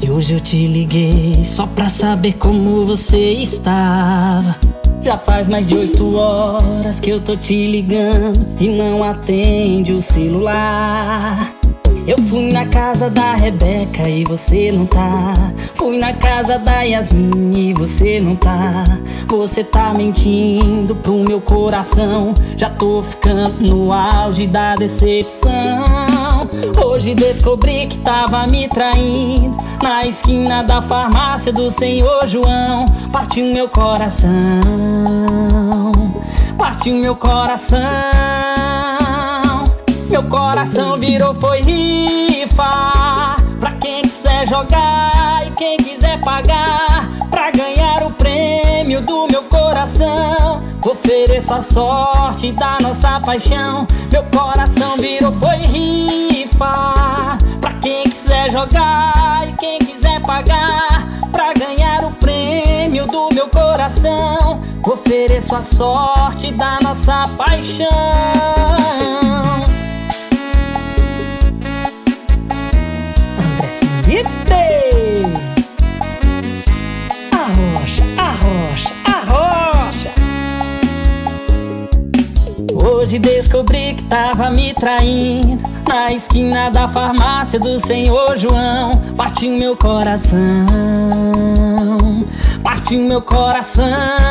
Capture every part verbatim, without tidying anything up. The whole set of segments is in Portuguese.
E hoje eu te liguei só pra saber como você estava. Já faz mais de oito horas que eu tô te ligando e não atende o celular. Eu fui na casa da Rebeca e você não tá. Fui na casa da Yasmin e você não tá. Você tá mentindo pro meu coração. Já tô ficando no auge da decepção. Hoje descobri que tava me traindo na esquina da farmácia do senhor João. Partiu meu coração, partiu meu coração. Meu coração virou foi rifa pra quem quiser jogar e quem quiser pagar pra ganhar o prêmio do meu coração. Ofereço a sorte da nossa paixão. Meu coração virou foi rifa pra quem quiser jogar e quem quiser pagar pra ganhar o prêmio do meu coração. Ofereço a sorte da nossa paixão. Arrocha, arrocha, arrocha. Hoje descobri que tava me traindo na esquina da farmácia do senhor João. Partiu meu coração, partiu meu coração.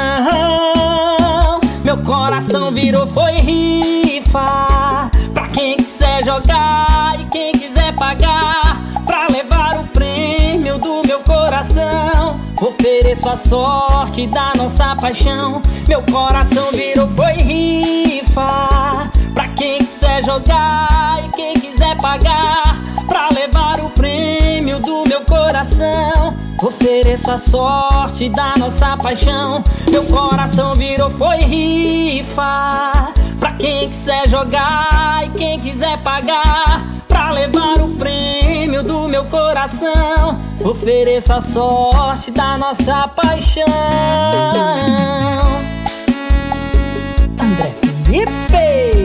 Meu coração virou foi rifa pra quem quiser jogar e quem quiser pagar pra levar o prêmio do meu coração. Ofereço a sorte da nossa paixão. Meu coração virou foi rifa pra quem quiser jogar e quem quiser pagar pra levar o prêmio do meu coração. Ofereço a sorte da nossa paixão. Meu coração virou foi rifa pra quem quiser jogar e quem quiser pagar pra levar o prêmio do meu coração. Ofereço a sorte da nossa paixão. André Felipe.